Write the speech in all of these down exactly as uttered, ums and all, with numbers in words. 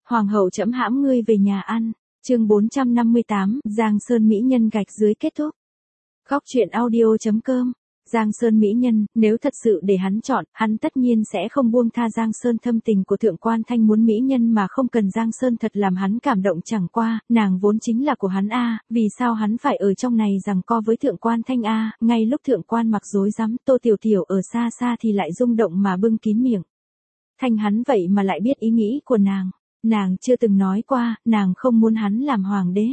Hoàng hậu trẫm hãm ngươi về nhà ăn. Chương bốn trăm năm mươi tám, Giang Sơn mỹ nhân gạch dưới kết thúc. Góc truyện audio chấm com. Giang Sơn mỹ nhân, nếu thật sự để hắn chọn, hắn tất nhiên sẽ không buông tha Giang Sơn. Thâm tình của Thượng Quan Thanh muốn mỹ nhân mà không cần Giang Sơn thật làm hắn cảm động, chẳng qua, nàng vốn chính là của hắn a, vì sao hắn phải ở trong này giằng co với Thượng Quan Thanh a? Ngay lúc Thượng Quan mặc rối rắm, Tô Tiểu Tiểu ở xa xa thì lại rung động mà bưng kín miệng. Thanh hắn vậy mà lại biết ý nghĩ của nàng, nàng chưa từng nói qua, nàng không muốn hắn làm hoàng đế.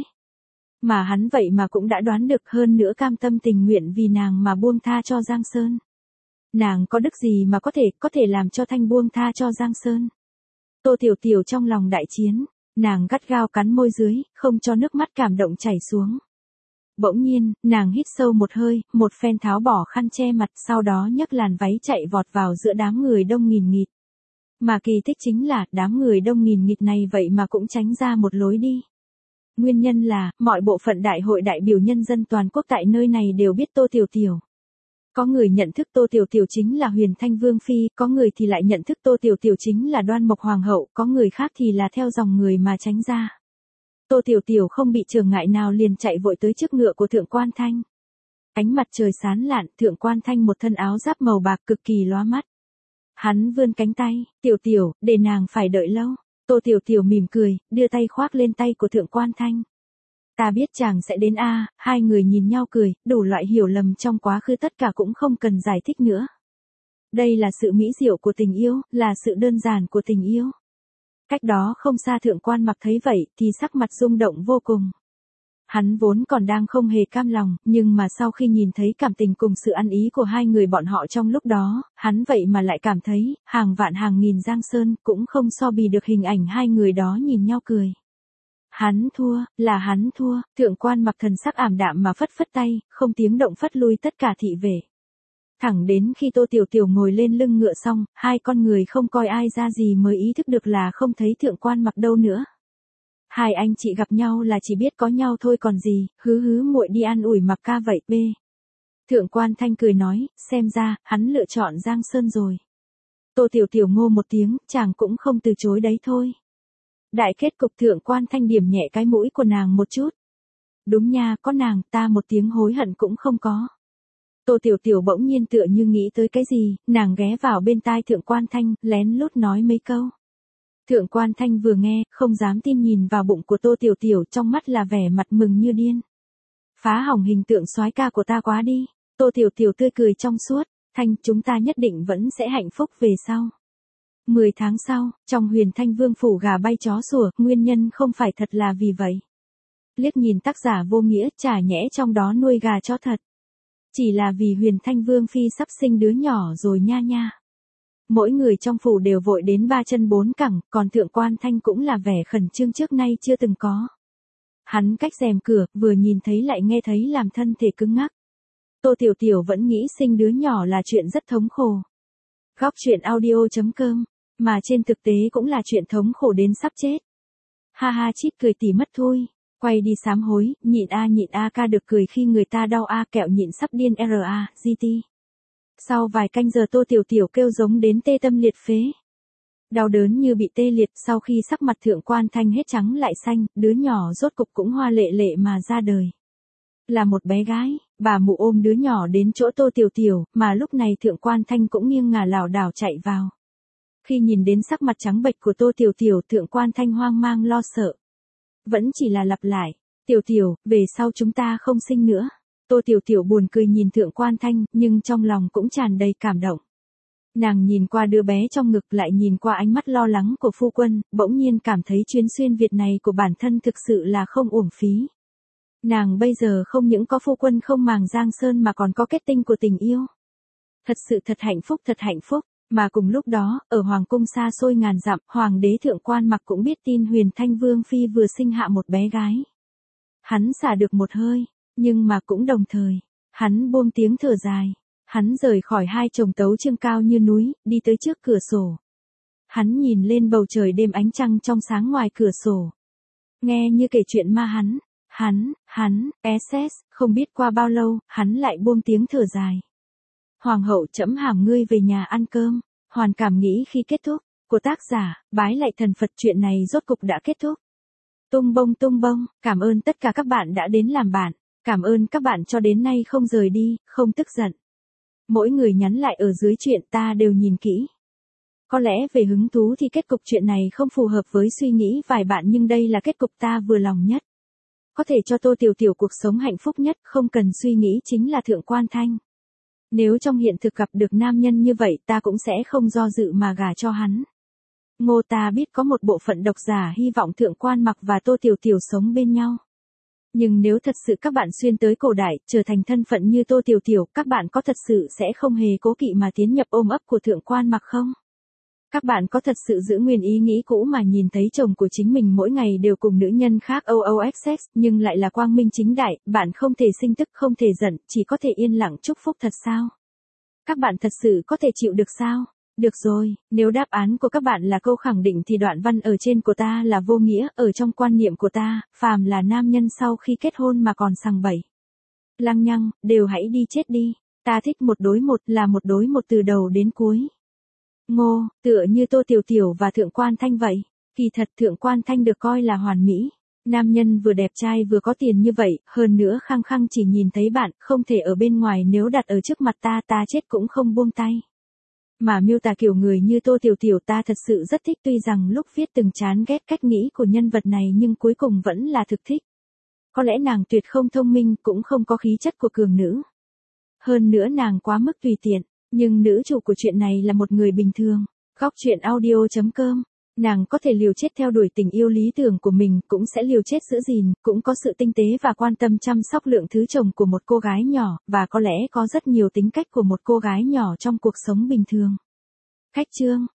Mà hắn vậy mà cũng đã đoán được, hơn nữa cam tâm tình nguyện vì nàng mà buông tha cho Giang Sơn. Nàng có đức gì mà có thể, có thể làm cho Thanh buông tha cho Giang Sơn. Tô Tiểu Tiểu trong lòng đại chiến, nàng gắt gao cắn môi dưới, không cho nước mắt cảm động chảy xuống. Bỗng nhiên, nàng hít sâu một hơi, một phen tháo bỏ khăn che mặt, sau đó nhấc làn váy chạy vọt vào giữa đám người đông nghìn nghịt. Mà kỳ tích chính là, đám người đông nghìn nghịt này vậy mà cũng tránh ra một lối đi. Nguyên nhân là, mọi bộ phận đại hội đại biểu nhân dân toàn quốc tại nơi này đều biết Tô Tiểu Tiểu. Có người nhận thức Tô Tiểu Tiểu chính là Huyền Thanh Vương Phi, có người thì lại nhận thức Tô Tiểu Tiểu chính là Đoan Mộc Hoàng hậu, có người khác thì là theo dòng người mà tránh ra. Tô Tiểu Tiểu không bị chướng ngại nào liền chạy vội tới trước ngựa của Thượng Quan Thanh. Ánh mặt trời sáng lạn, Thượng Quan Thanh một thân áo giáp màu bạc cực kỳ lóa mắt. Hắn vươn cánh tay, Tiểu Tiểu, để nàng phải đợi lâu. Tô Tiểu Tiểu mỉm cười, đưa tay khoác lên tay của Thượng Quan Thanh. Ta biết chàng sẽ đến a. Hai người nhìn nhau cười, đủ loại hiểu lầm trong quá khứ tất cả cũng không cần giải thích nữa. Đây là sự mỹ diệu của tình yêu, là sự đơn giản của tình yêu. Cách đó không xa Thượng Quan Mặc thấy vậy, thì sắc mặt rung động vô cùng. Hắn vốn còn đang không hề cam lòng, nhưng mà sau khi nhìn thấy cảm tình cùng sự ăn ý của hai người bọn họ trong lúc đó, hắn vậy mà lại cảm thấy, hàng vạn hàng nghìn Giang Sơn cũng không so bì được hình ảnh hai người đó nhìn nhau cười. Hắn thua, là hắn thua. Thượng Quan Mặc thần sắc ảm đạm mà phất phất tay, không tiếng động phất lui tất cả thị vệ. Thẳng đến khi Tô Tiểu Tiểu ngồi lên lưng ngựa xong, hai con người không coi ai ra gì mới ý thức được là không thấy Thượng Quan Mặc đâu nữa. Hai anh chị gặp nhau là chỉ biết có nhau thôi còn gì, hứ hứ muội đi an ủi Mặc ca vậy. B. Thượng Quan Thanh cười nói, xem ra, hắn lựa chọn Giang Sơn rồi. Tô Tiểu Tiểu ngô một tiếng, chàng cũng không từ chối đấy thôi. Đại kết cục Thượng Quan Thanh điểm nhẹ cái mũi của nàng một chút. Đúng nha, có nàng, ta một tiếng hối hận cũng không có. Tô Tiểu Tiểu bỗng nhiên tựa như nghĩ tới cái gì, nàng ghé vào bên tai Thượng Quan Thanh, lén lút nói mấy câu. Thượng Quan Thanh vừa nghe, không dám tin nhìn vào bụng của Tô Tiểu Tiểu, trong mắt là vẻ mặt mừng như điên. Phá hỏng hình tượng soái ca của ta quá đi. Tô Tiểu Tiểu tươi cười trong suốt, Thanh, chúng ta nhất định vẫn sẽ hạnh phúc về sau. Mười tháng sau, trong Huyền Thanh Vương phủ gà bay chó sủa, nguyên nhân không phải thật là vì vậy. Liếc nhìn tác giả vô nghĩa, chả nhẽ trong đó nuôi gà chó thật. Chỉ là vì Huyền Thanh Vương Phi sắp sinh đứa nhỏ rồi nha nha. Mỗi người trong phủ đều vội đến ba chân bốn cẳng, còn Thượng Quan Thanh cũng là vẻ khẩn trương trước nay chưa từng có. Hắn cách rèm cửa, vừa nhìn thấy lại nghe thấy làm thân thể cứng ngắc. Tô Tiểu Tiểu vẫn nghĩ sinh đứa nhỏ là chuyện rất thống khổ. Góc truyện audio chấm com, mà trên thực tế cũng là chuyện thống khổ đến sắp chết. Ha ha chít cười tỉ mất thôi. Quay đi sám hối, nhịn a nhịn a ca được cười khi người ta đau a kẹo nhịn sắp điên ra, gt. Sau vài canh giờ Tô Tiểu Tiểu kêu giống đến tê tâm liệt phế. Đau đớn như bị tê liệt, sau khi sắc mặt Thượng Quan Thanh hết trắng lại xanh, đứa nhỏ rốt cục cũng hoa lệ lệ mà ra đời. Là một bé gái, bà mụ ôm đứa nhỏ đến chỗ Tô Tiểu Tiểu, mà lúc này Thượng Quan Thanh cũng nghiêng ngả lảo đảo chạy vào. Khi nhìn đến sắc mặt trắng bệch của Tô Tiểu Tiểu, Thượng Quan Thanh hoang mang lo sợ. Vẫn chỉ là lặp lại, Tiểu Tiểu, về sau chúng ta không sinh nữa. Tô Tiểu Tiểu buồn cười nhìn Thượng Quan Thanh, nhưng trong lòng cũng tràn đầy cảm động. Nàng nhìn qua đứa bé trong ngực lại nhìn qua ánh mắt lo lắng của phu quân, bỗng nhiên cảm thấy chuyến xuyên Việt này của bản thân thực sự là không uổng phí. Nàng bây giờ không những có phu quân không màng Giang Sơn mà còn có kết tinh của tình yêu. Thật sự thật hạnh phúc thật hạnh phúc. Mà cùng lúc đó, ở Hoàng cung xa xôi ngàn dặm, Hoàng đế Thượng Quan Mặc cũng biết tin Huyền Thanh Vương Phi vừa sinh hạ một bé gái. Hắn xả được một hơi, nhưng mà cũng đồng thời, hắn buông tiếng thở dài. Hắn rời khỏi hai chồng tấu chương cao như núi, đi tới trước cửa sổ. Hắn nhìn lên bầu trời đêm ánh trăng trong sáng ngoài cửa sổ. Nghe như kể chuyện ma hắn, hắn, hắn, ét ét, không biết qua bao lâu, hắn lại buông tiếng thở dài. Hoàng hậu trẫm hàm ngươi về nhà ăn cơm. Hoàn cảm nghĩ khi kết thúc, Của tác giả, Bái Lạy Thần Phật. Chuyện này rốt cục đã kết thúc. Tung bông tung bông, cảm ơn tất cả các bạn đã đến làm bạn. Cảm ơn các bạn cho đến nay không rời đi, không tức giận. Mỗi người nhắn lại ở dưới chuyện ta đều nhìn kỹ. Có lẽ về hứng thú thì kết cục chuyện này không phù hợp với suy nghĩ vài bạn, nhưng đây là kết cục ta vừa lòng nhất. Có thể cho Tô Tiểu Tiểu cuộc sống hạnh phúc nhất, không cần suy nghĩ chính là Thượng Quan Thanh. Nếu trong hiện thực gặp được nam nhân như vậy ta cũng sẽ không do dự mà gả cho hắn. Ngô ta biết có một bộ phận độc giả hy vọng Thượng Quan Mặc và Tô Tiểu Tiểu sống bên nhau. Nhưng nếu thật sự các bạn xuyên tới cổ đại, trở thành thân phận như Tô Tiểu Tiểu, các bạn có thật sự sẽ không hề cố kỵ mà tiến nhập ôm ấp của Thượng Quan Mặc không? Các bạn có thật sự giữ nguyên ý nghĩ cũ mà nhìn thấy chồng của chính mình mỗi ngày đều cùng nữ nhân khác o o ích ích, nhưng lại là quang minh chính đại, bạn không thể sinh tức, không thể giận, chỉ có thể yên lặng chúc phúc thật sao? Các bạn thật sự có thể chịu được sao? Được rồi, nếu đáp án của các bạn là câu khẳng định thì đoạn văn ở trên của ta là vô nghĩa, ở trong quan niệm của ta, phàm là nam nhân sau khi kết hôn mà còn sằng bậy, lăng nhăng, đều hãy đi chết đi. Ta thích một đối một, là một đối một từ đầu đến cuối. Ngô, tựa như Tô Tiểu Tiểu và Thượng Quan Thanh vậy. Kỳ thật Thượng Quan Thanh được coi là hoàn mỹ. Nam nhân vừa đẹp trai vừa có tiền như vậy, hơn nữa khăng khăng chỉ nhìn thấy bạn, không thể ở bên ngoài, nếu đặt ở trước mặt ta ta chết cũng không buông tay. Mà miêu tả kiểu người như Tô Tiểu Tiểu ta thật sự rất thích, tuy rằng lúc viết từng chán ghét cách nghĩ của nhân vật này nhưng cuối cùng vẫn là thực thích. Có lẽ nàng tuyệt không thông minh, cũng không có khí chất của cường nữ. Hơn nữa nàng quá mức tùy tiện. Nhưng nữ chủ của chuyện này là một người bình thường. Góc truyện audio chấm com. Nàng có thể liều chết theo đuổi tình yêu lý tưởng của mình, cũng sẽ liều chết giữ gìn, cũng có sự tinh tế và quan tâm chăm sóc lượng thứ chồng của một cô gái nhỏ, và có lẽ có rất nhiều tính cách của một cô gái nhỏ trong cuộc sống bình thường. Khách chương.